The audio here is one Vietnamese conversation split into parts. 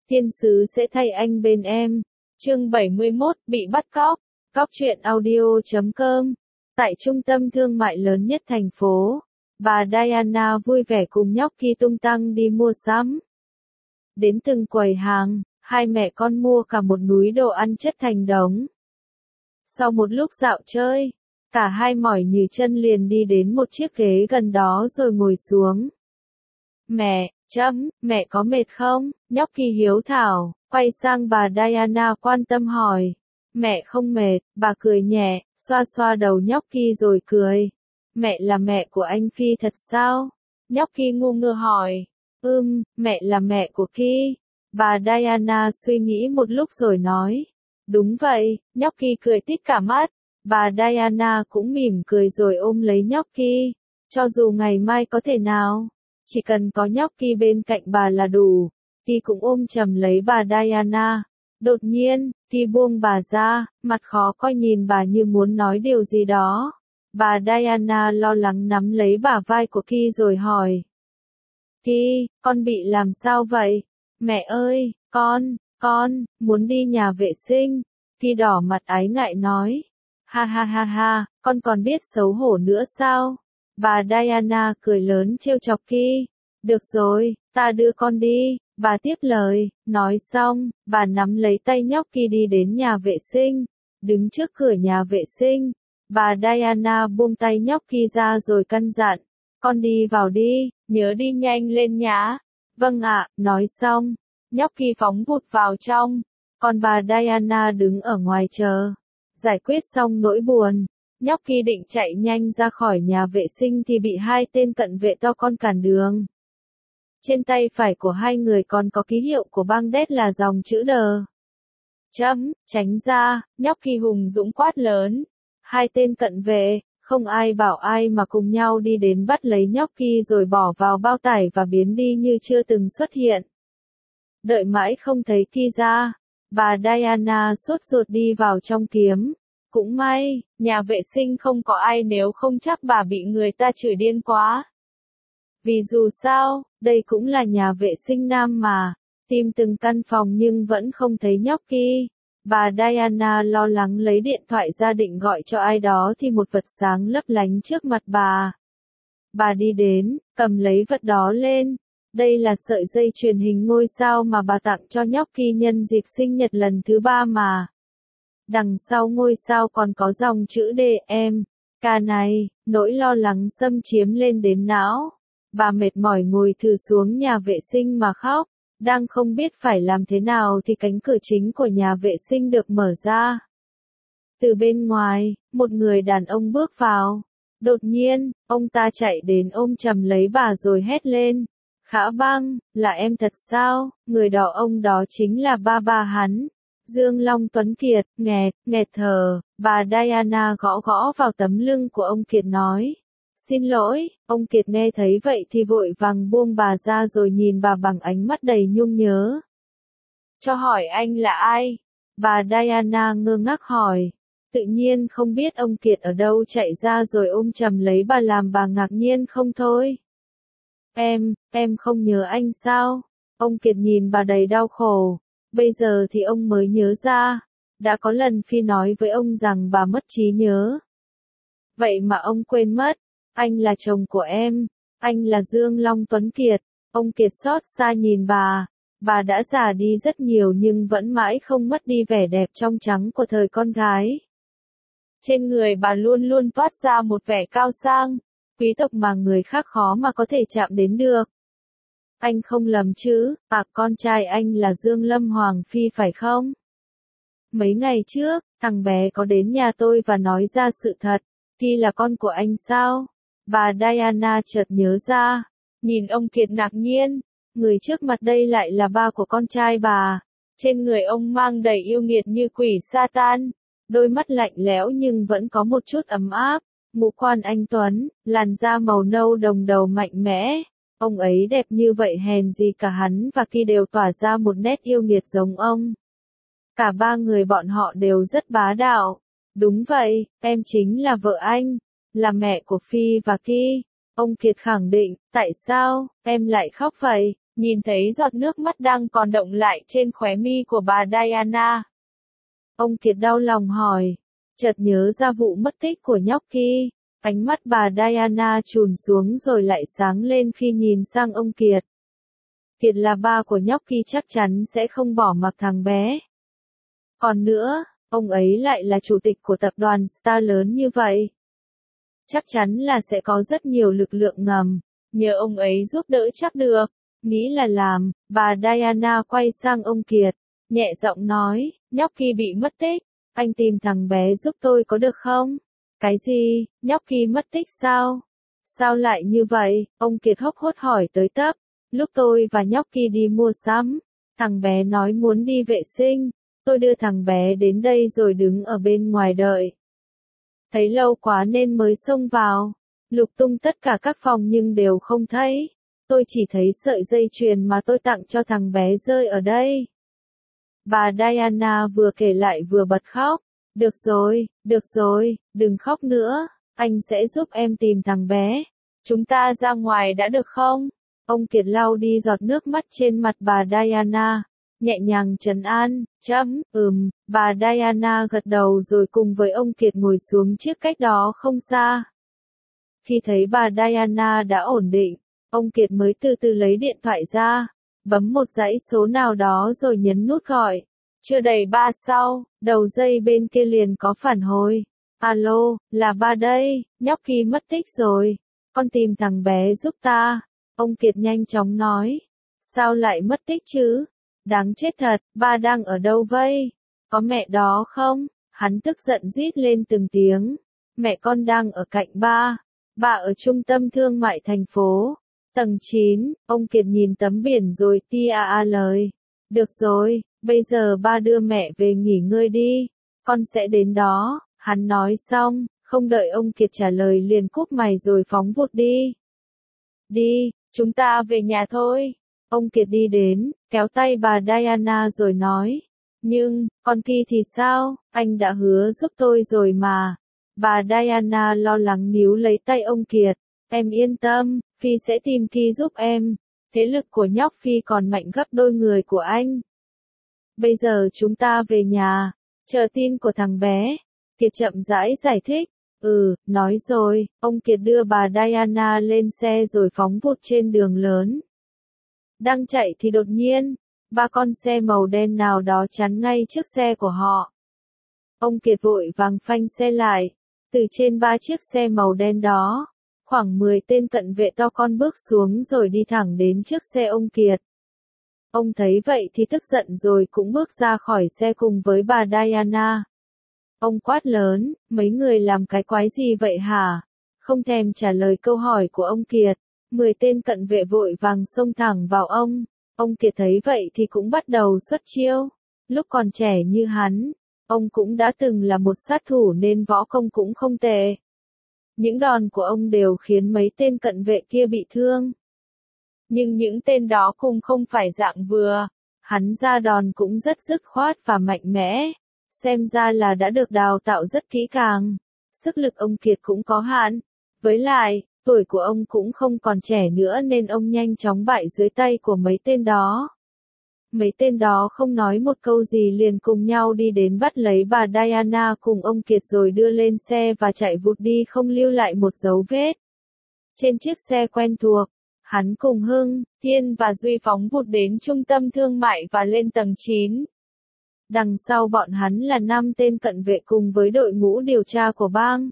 Thiên sứ sẽ thay anh bên em. Chương 71, bị bắt cóc. Cóc truyện audio.com. Tại trung tâm thương mại lớn nhất thành phố, bà Diana vui vẻ cùng nhóc Ki tung tăng đi mua sắm. Đến từng quầy hàng, hai mẹ con mua cả một núi đồ ăn chất thành đống. Sau một lúc dạo chơi, cả hai mỏi nhừ chân liền đi đến một chiếc ghế gần đó rồi ngồi xuống. Mẹ có mệt không? Nhóc Ki hiếu thảo, quay sang bà Diana quan tâm hỏi. Mẹ không mệt, bà cười nhẹ, xoa xoa đầu nhóc Ki rồi cười. Mẹ là mẹ của anh Phi thật sao? Nhóc Ki ngu ngơ hỏi. Mẹ là mẹ của Ki. Bà Diana suy nghĩ một lúc rồi nói. Đúng vậy, nhóc Ki cười tít cả mắt. Bà Diana cũng mỉm cười rồi ôm lấy nhóc Ki. Cho dù ngày mai có thể nào, chỉ cần có nhóc Ki bên cạnh bà là đủ. Ki cũng ôm chầm lấy bà Diana. Đột nhiên, Ki buông bà ra, mặt khó coi nhìn bà như muốn nói điều gì đó. Bà Diana lo lắng nắm lấy bả vai của Ki rồi hỏi. Ki, con bị làm sao vậy? Mẹ ơi, con, muốn đi nhà vệ sinh. Ki đỏ mặt ái ngại nói. Ha, con còn biết xấu hổ nữa sao? Bà Diana cười lớn trêu chọc Ki. Được rồi, ta đưa con đi. Bà tiếp lời, nói xong, bà nắm lấy tay nhóc Ki đi đến nhà vệ sinh. Đứng trước cửa nhà vệ sinh, bà Diana buông tay nhóc Ki ra rồi căn dặn. Con đi vào đi, nhớ đi nhanh lên nhá. Vâng ạ, nói xong, nhóc Ki phóng vụt vào trong. Còn bà Diana đứng ở ngoài chờ. Giải quyết xong nỗi buồn, nhóc Ki định chạy nhanh ra khỏi nhà vệ sinh thì bị hai tên cận vệ to con cản đường. Trên tay phải của hai người còn có ký hiệu của băng đét là dòng chữ D. Tránh ra, nhóc Ki hùng dũng quát lớn. Hai tên cận vệ, không ai bảo ai mà cùng nhau đi đến bắt lấy nhóc Ki rồi bỏ vào bao tải và biến đi như chưa từng xuất hiện. Đợi mãi không thấy Ki ra, bà Diana sốt ruột đi vào trong kiếm. Cũng may, nhà vệ sinh không có ai nếu không chắc bà bị người ta chửi điên quá. Vì dù sao, đây cũng là nhà vệ sinh nam mà. Tìm từng căn phòng nhưng vẫn không thấy nhóc Ki. Bà Diana lo lắng lấy điện thoại ra định gọi cho ai đó thì một vật sáng lấp lánh trước mặt bà. Bà đi đến, cầm lấy vật đó lên. Đây là sợi dây chuyền hình ngôi sao mà bà tặng cho nhóc Ki nhân dịp sinh nhật lần thứ 3 mà. Đằng sau ngôi sao còn có dòng chữ DM. Ca này, nỗi lo lắng xâm chiếm lên đến não. Bà mệt mỏi ngồi thừ xuống nhà vệ sinh mà khóc. Đang không biết phải làm thế nào thì cánh cửa chính của nhà vệ sinh được mở ra. Từ bên ngoài, một người đàn ông bước vào. Đột nhiên, ông ta chạy đến ôm chầm lấy bà rồi hét lên. Khả Băng, là em thật sao? Người đó ông đó chính là ba hắn. Dương Long Tuấn Kiệt, nghẹt thở. Bà Diana gõ gõ vào tấm lưng của ông Kiệt nói. Xin lỗi, ông Kiệt nghe thấy vậy thì vội vàng buông bà ra rồi nhìn bà bằng ánh mắt đầy nhung nhớ. Cho hỏi anh là ai? Bà Diana ngơ ngác hỏi. Tự nhiên không biết ông Kiệt ở đâu chạy ra rồi ôm chầm lấy bà làm bà ngạc nhiên không thôi. Em không nhớ anh sao? Ông Kiệt nhìn bà đầy đau khổ. Bây giờ thì ông mới nhớ ra. Đã có lần Phi nói với ông rằng bà mất trí nhớ. Vậy mà ông quên mất. Anh là chồng của em. Anh là Dương Long Tuấn Kiệt. Ông Kiệt xót xa nhìn bà. Bà đã già đi rất nhiều nhưng vẫn mãi không mất đi vẻ đẹp trong trắng của thời con gái. Trên người bà luôn luôn toát ra một vẻ cao sang, quý tộc mà người khác khó mà có thể chạm đến được. Anh không lầm chứ, con trai anh là Dương Lâm Hoàng Phi phải không? Mấy ngày trước, thằng bé có đến nhà tôi và nói ra sự thật. Ki là con của anh sao? Bà Diana chợt nhớ ra. Nhìn ông Kiệt ngạc nhiên. Người trước mặt đây lại là ba của con trai bà. Trên người ông mang đầy yêu nghiệt như quỷ Satan. Đôi mắt lạnh lẽo nhưng vẫn có một chút ấm áp. Ngũ quan anh tuấn, làn da màu nâu đồng đầu mạnh mẽ. Ông ấy đẹp như vậy hèn gì cả hắn và Ki đều tỏa ra một nét yêu nghiệt giống ông. Cả ba người bọn họ đều rất bá đạo. Đúng vậy, em chính là vợ anh, là mẹ của Phi và Ki. Ông Kiệt khẳng định, tại sao, em lại khóc vậy? nhìn thấy giọt nước mắt đang còn động lại trên khóe mi của bà Diana. Ông Kiệt đau lòng hỏi, chợt nhớ ra vụ mất tích của nhóc Ki. Ánh mắt bà Diana trùn xuống rồi lại sáng lên khi nhìn sang ông Kiệt. Kiệt là ba của nhóc Ki chắc chắn sẽ không bỏ mặc thằng bé. Còn nữa, ông ấy lại là chủ tịch của tập đoàn Star lớn như vậy. Chắc chắn là sẽ có rất nhiều lực lượng ngầm, nhờ ông ấy giúp đỡ chắc được. Nghĩ là làm, bà Diana quay sang ông Kiệt, nhẹ giọng nói, nhóc Ki bị mất tích, anh tìm thằng bé giúp tôi có được không? Cái gì, nhóc Ki mất tích sao? Sao lại như vậy? Ông Kiệt hốc hốt hỏi tới tấp. Lúc tôi và nhóc Ki đi mua sắm, thằng bé nói muốn đi vệ sinh, tôi đưa thằng bé đến đây rồi đứng ở bên ngoài đợi. Thấy lâu quá nên mới xông vào, lục tung tất cả các phòng nhưng đều không thấy. Tôi chỉ thấy sợi dây chuyền mà tôi tặng cho thằng bé rơi ở đây. Bà Diana vừa kể lại vừa bật khóc. Được rồi, đừng khóc nữa, anh sẽ giúp em tìm thằng bé. Chúng ta ra ngoài đã được không? Ông Kiệt lau đi giọt nước mắt trên mặt bà Diana, nhẹ nhàng trấn an, bà Diana gật đầu rồi cùng với ông Kiệt ngồi xuống chiếc cách đó không xa. Khi thấy bà Diana đã ổn định, ông Kiệt mới từ từ lấy điện thoại ra, bấm một dãy số nào đó rồi nhấn nút gọi. Chưa đầy 3 sau, đầu dây bên kia liền có phản hồi. Alo, là ba đây, nhóc Ki mất tích rồi. Con tìm thằng bé giúp ta. Ông Kiệt nhanh chóng nói. Sao lại mất tích chứ? Đáng chết thật, ba đang ở đâu vậy? Có mẹ đó không? Hắn tức giận rít lên từng tiếng. Mẹ con đang ở cạnh ba. Ba ở trung tâm thương mại thành phố. Tầng 9, ông Kiệt nhìn tấm biển rồi tia lời. Được rồi, bây giờ ba đưa mẹ về nghỉ ngơi đi. Con sẽ đến đó, hắn nói xong, không đợi ông Kiệt trả lời liền cúp mày rồi phóng vụt đi. Đi, chúng ta về nhà thôi. Ông Kiệt đi đến, kéo tay bà Diana rồi nói. Nhưng, con Ki thì sao, anh đã hứa giúp tôi rồi mà. Bà Diana lo lắng níu lấy tay ông Kiệt. Em yên tâm, Phi sẽ tìm Ki giúp em. Thế lực của nhóc Phi còn mạnh gấp đôi người của anh. Bây giờ chúng ta về nhà, chờ tin của thằng bé. Kiệt chậm rãi giải thích. Nói rồi, ông Kiệt đưa bà Diana lên xe rồi phóng vụt trên đường lớn. Đang chạy thì đột nhiên, ba con xe màu đen nào đó chắn ngay trước xe của họ. Ông Kiệt vội vàng phanh xe lại. Từ trên ba chiếc xe màu đen đó, khoảng 10 tên cận vệ to con bước xuống rồi đi thẳng đến trước xe ông Kiệt. Ông thấy vậy thì tức giận rồi cũng bước ra khỏi xe cùng với bà Diana. Ông quát lớn, mấy người làm cái quái gì vậy hả? Không thèm trả lời câu hỏi của ông Kiệt. 10 tên cận vệ vội vàng xông thẳng vào ông. Ông Kiệt thấy vậy thì cũng bắt đầu xuất chiêu. Lúc còn trẻ như hắn, ông cũng đã từng là một sát thủ nên võ công cũng không tệ. Những đòn của ông đều khiến mấy tên cận vệ kia bị thương. Nhưng những tên đó cũng không phải dạng vừa. Hắn ra đòn cũng rất dứt khoát và mạnh mẽ. Xem ra là đã được đào tạo rất kỹ càng. Sức lực ông Kiệt cũng có hạn. Với lại, tuổi của ông cũng không còn trẻ nữa nên ông nhanh chóng bại dưới tay của mấy tên đó. Mấy tên đó không nói một câu gì liền cùng nhau đi đến bắt lấy bà Diana cùng ông Kiệt rồi đưa lên xe và chạy vụt đi không lưu lại một dấu vết. Trên chiếc xe quen thuộc, hắn cùng Hưng, Thiên và Duy phóng vụt đến trung tâm thương mại và lên tầng 9. Đằng sau bọn hắn là 5 tên cận vệ cùng với đội ngũ điều tra của bang.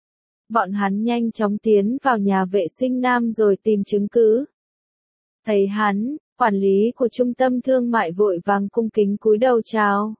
Bọn hắn nhanh chóng tiến vào nhà vệ sinh nam rồi tìm chứng cứ. Thấy hắn, quản lý của trung tâm thương mại vội vàng cung kính cúi đầu chào.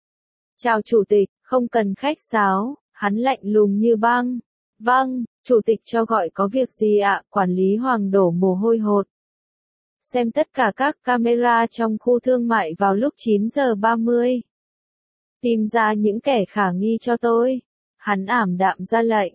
Chào chủ tịch, không cần khách sáo, hắn lạnh lùng như băng. Vâng, chủ tịch cho gọi có việc gì ạ? Quản lý Hoàng đổ mồ hôi hột. Xem tất cả các camera trong khu thương mại vào lúc 9 giờ 30. Tìm ra những kẻ khả nghi cho tôi. Hắn ảm đạm ra lệnh.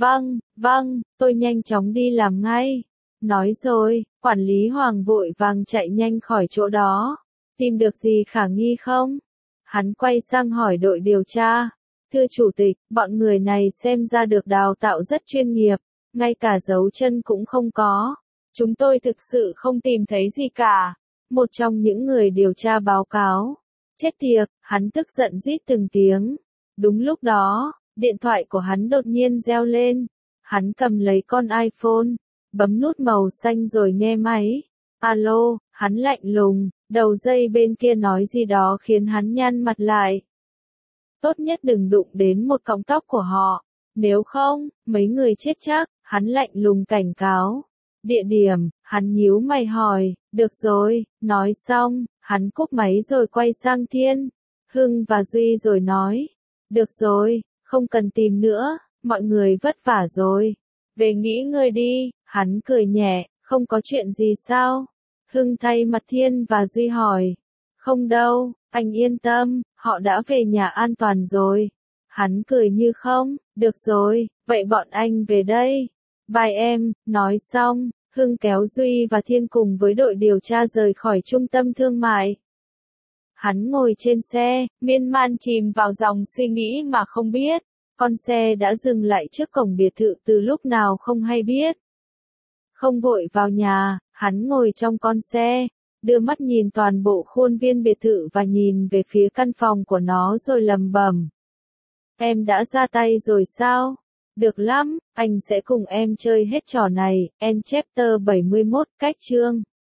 Vâng, tôi nhanh chóng đi làm ngay. Nói rồi, quản lý Hoàng vội vàng chạy nhanh khỏi chỗ đó. Tìm được gì khả nghi không? Hắn quay sang hỏi đội điều tra. Thưa chủ tịch, bọn người này xem ra được đào tạo rất chuyên nghiệp, ngay cả dấu chân cũng không có. Chúng tôi thực sự không tìm thấy gì cả. Một trong những người điều tra báo cáo. Chết tiệt, hắn tức giận rít từng tiếng. Đúng lúc đó, điện thoại của hắn đột nhiên reo lên. Hắn cầm lấy con iPhone, bấm nút màu xanh rồi nghe máy. Alo, hắn lạnh lùng, đầu dây bên kia nói gì đó khiến hắn nhăn mặt lại. Tốt nhất đừng đụng đến một cọng tóc của họ, nếu không, mấy người chết chắc, hắn lạnh lùng cảnh cáo. Địa điểm, hắn nhíu mày hỏi, được rồi, nói xong, hắn cúp máy rồi quay sang Thiên, Hưng và Duy rồi nói, được rồi, không cần tìm nữa, mọi người vất vả rồi, về nghỉ ngơi đi, hắn cười nhẹ, không có chuyện gì sao? Hưng thay mặt Thiên và Duy hỏi, không đâu, anh yên tâm, họ đã về nhà an toàn rồi. Hắn cười như không, được rồi, vậy bọn anh về đây. Bye em, nói xong, Hưng kéo Duy và Thiên cùng với đội điều tra rời khỏi trung tâm thương mại. Hắn ngồi trên xe, miên man chìm vào dòng suy nghĩ mà không biết. Con xe đã dừng lại trước cổng biệt thự từ lúc nào không hay biết. Không vội vào nhà, hắn ngồi trong con xe, đưa mắt nhìn toàn bộ khuôn viên biệt thự và nhìn về phía căn phòng của nó rồi lẩm bẩm. Em đã ra tay rồi sao? Được lắm, anh sẽ cùng em chơi hết trò này. End chapter 71, cách chương.